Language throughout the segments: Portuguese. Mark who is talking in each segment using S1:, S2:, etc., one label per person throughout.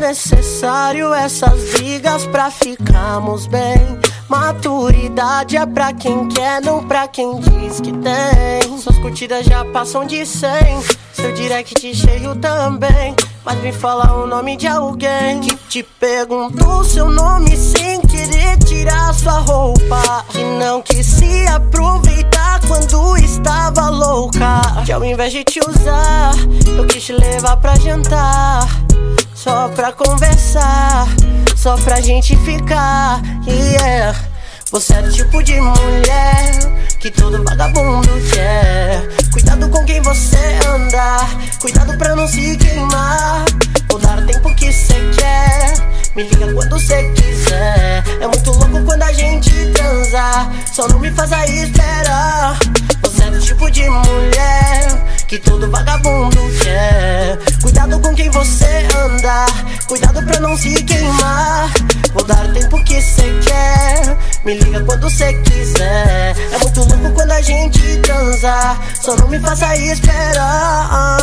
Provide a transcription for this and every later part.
S1: necessário essas brigas pra ficarmos bem. Maturidade é pra quem quer, não pra quem diz que tem. Suas curtidas já passam de 100, seu direct cheio também. Mas me fala o nome de alguém que te perguntou seu nome sem querer tirar sua roupa, que não quis se aproveitar quando estava louca. Que ao invés de te usar, eu quis te levar pra jantar, só pra conversar, só pra gente ficar, yeah. Você é o tipo de mulher que todo vagabundo quer. Cuidado com quem você anda, cuidado pra não se queimar. Vou dar o tempo que cê quer, me liga quando cê quiser. É muito louco quando a gente transa, só não me faça esperar. Você é o tipo de mulher que todo vagabundo quer. Cuidado com quem você anda, cuidado pra não se queimar. Vou dar o tempo que cê quer, me liga quando cê quiser. É muito louco quando a gente transa, só não me faça esperar.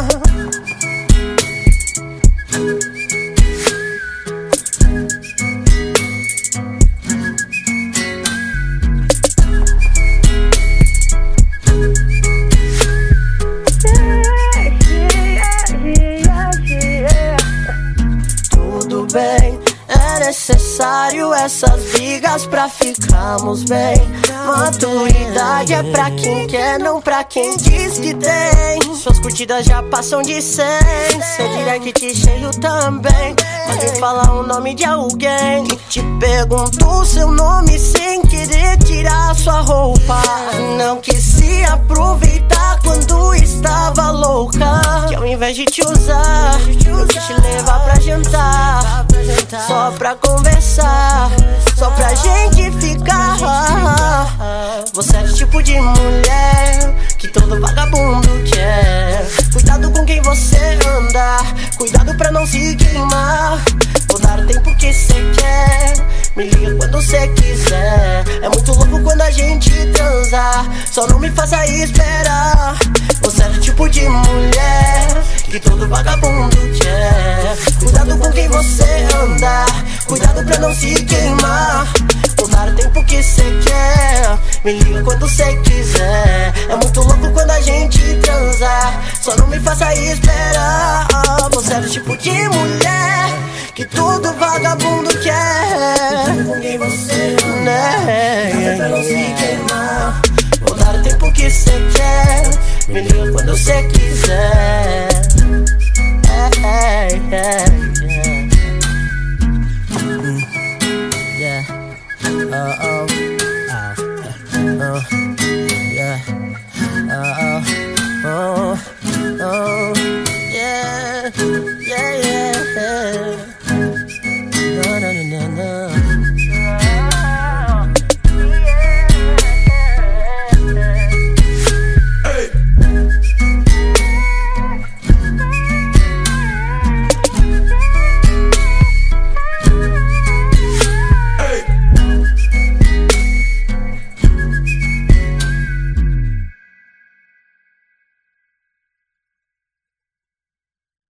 S1: Tudo bem, é necessário essas brigas pra ficarmos bem. Maturidade é pra quem quer, não pra quem diz que tem. Suas curtidas já passam de 100, seu direct cheio também. Mas me fala o nome de alguém que te perguntou seu nome sem querer tirar sua roupa, não quis se aproveitar quando estava louca. Que ao invés de te usar, eu quis te levar pra jantar, só pra conversar, só pra gente ficar. Você é o tipo de mulher que todo vagabundo quer. Cuidado com quem você anda, cuidado pra não se queimar. Vou dar o tempo que cê quer, me liga quando cê quiser. É muito louco quando a gente transa, só não me faça esperar. Você é o tipo de mulher que todo vagabundo quer. Cuidado com quem você anda, cuidado pra não se queimar. Vou dar o tempo que cê quer, me liga quando cê quiser. É muito louco quando a gente transa, só não me faça esperar. Você é o tipo de mulher que todo vagabundo quer. Cuidado com quem você anda, pra não se queimar. Vou dar o tempo que cê quer, me liga quando cê quiser.